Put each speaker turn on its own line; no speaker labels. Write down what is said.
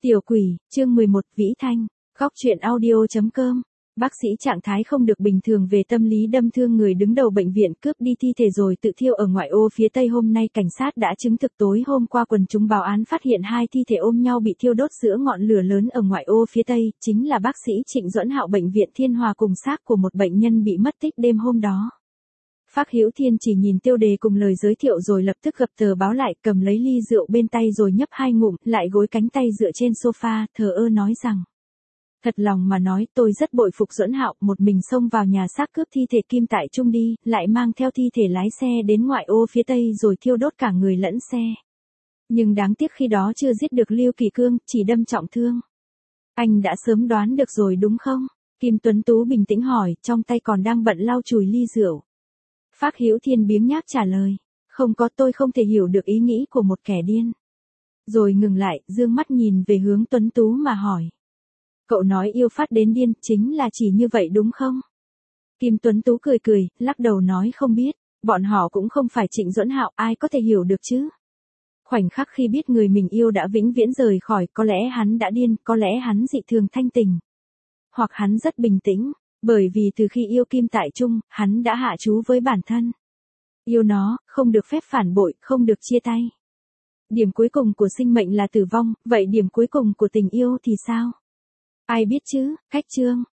Tiểu quỷ, chương 11, Vĩ Thanh, góc truyện audio.com. Bác sĩ trạng thái không được bình thường về tâm lý đâm thương người đứng đầu bệnh viện cướp đi thi thể rồi tự thiêu ở ngoại ô phía tây. Hôm nay cảnh sát đã chứng thực tối hôm qua quần chúng báo án phát hiện hai thi thể ôm nhau bị thiêu đốt giữa ngọn lửa lớn ở ngoại ô phía tây, chính là bác sĩ Trịnh Duẫn Hạo bệnh viện Thiên Hòa cùng xác của một bệnh nhân bị mất tích đêm hôm đó. Phác Hữu Thiên chỉ nhìn tiêu đề cùng lời giới thiệu rồi lập tức gập tờ báo lại, cầm lấy ly rượu bên tay rồi nhấp hai ngụm, lại gối cánh tay dựa trên sofa, thờ ơ nói rằng: Thật lòng mà nói, tôi rất bội phục Duẫn Hạo, một mình xông vào nhà xác cướp thi thể Kim Tại Trung đi, lại mang theo thi thể lái xe đến ngoại ô phía tây rồi thiêu đốt cả người lẫn xe. Nhưng đáng tiếc khi đó chưa giết được Lưu Kỳ Cương, chỉ đâm trọng thương. Anh đã sớm đoán được rồi đúng không? Kim Tuấn Tú bình tĩnh hỏi, trong tay còn đang bận lau chùi ly rượu. Phác Hữu Thiên biếng nhác trả lời: Không có, tôi không thể hiểu được ý nghĩ của một kẻ điên. Rồi ngừng lại, dương mắt nhìn về hướng Tuấn Tú mà hỏi: Cậu nói yêu phát đến điên, chính là chỉ như vậy đúng không? Kim Tuấn Tú cười cười, lắc đầu nói không biết, bọn họ cũng không phải Trịnh Duẫn Hạo, ai có thể hiểu được chứ? Khoảnh khắc khi biết người mình yêu đã vĩnh viễn rời khỏi, có lẽ hắn đã điên, có lẽ hắn dị thường thanh tình. Hoặc hắn rất bình tĩnh, bởi vì từ khi yêu Kim Tại Trung, hắn đã hạ chú với bản thân. Yêu nó, không được phép phản bội, không được chia tay. Điểm cuối cùng của sinh mệnh là tử vong, vậy điểm cuối cùng của tình yêu thì sao? Ai biết chứ, cách chương.